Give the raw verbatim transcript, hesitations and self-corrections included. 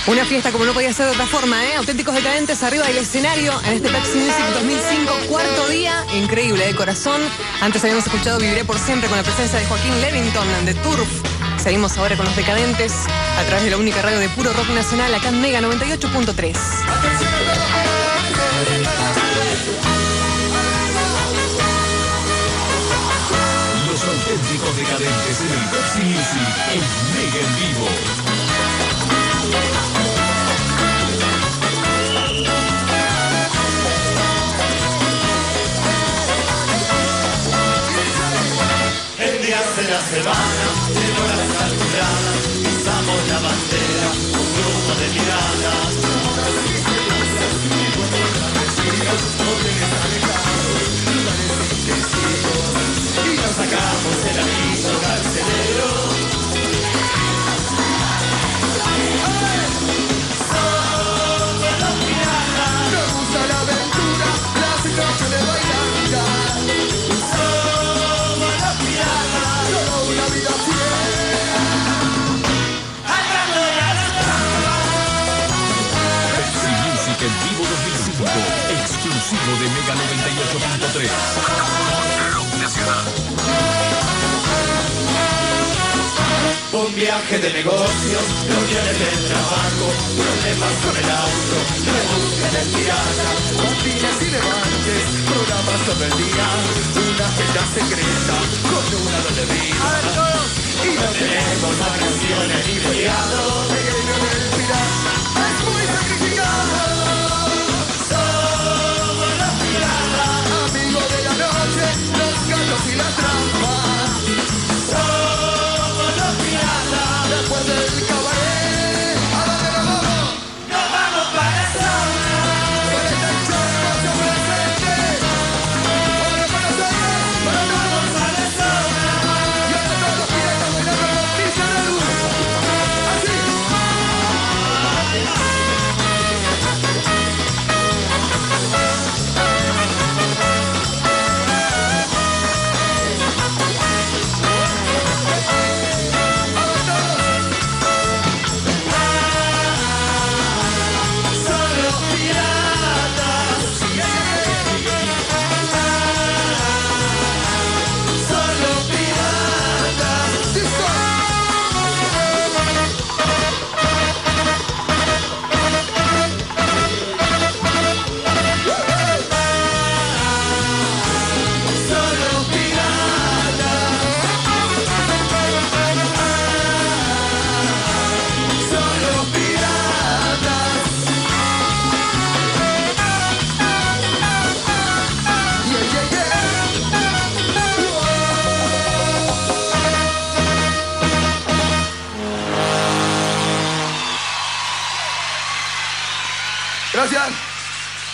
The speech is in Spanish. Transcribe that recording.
Una fiesta como no podía ser de otra forma, ¿eh? Auténticos Decadentes arriba del escenario en este Pepsi Music dos mil cinco, cuarto día. Increíble, de corazón. Antes habíamos escuchado Viviré por Siempre con la presencia de Joaquín Levington, de Turf. Seguimos ahora con los Decadentes a través de la única radio de puro rock nacional, acá en Mega noventa y ocho punto tres. Los Auténticos Decadentes en el Pepsi Music en Mega en vivo. De la semana, de horas calculadas, pisamos la bandera, un grupo de miradas. Y nos sacamos el anillo carcelero. Somos los piratas. Nos gusta la aventura, la situación de bailar. Somos los piratas. Una vida Pepsi Music en vivo dos mil cinco, exclusivo de Mega noventa y ocho punto tres. Rock Nacional. Un viaje de negocios, reuniones del trabajo, problemas con el auto, rebusca del pirata, botines y levantes, programas todo el día, una fecha secreta con una doble vida. Y no tenemos vacaciones ni feriados. El gremio del pirata es muy sacrificado. Somos los piratas, amigos de la noche, los gatos y las trampas. Somos los piratas, después del cabaret, ¿a dónde nos vamos? Nos vamos para la zona. Para esta chorra presente. Ahora para Buenos Aires, para nos vamos a la zona. Y ahora todos los piratas bailando con Villa de Luz. Así. Gracias.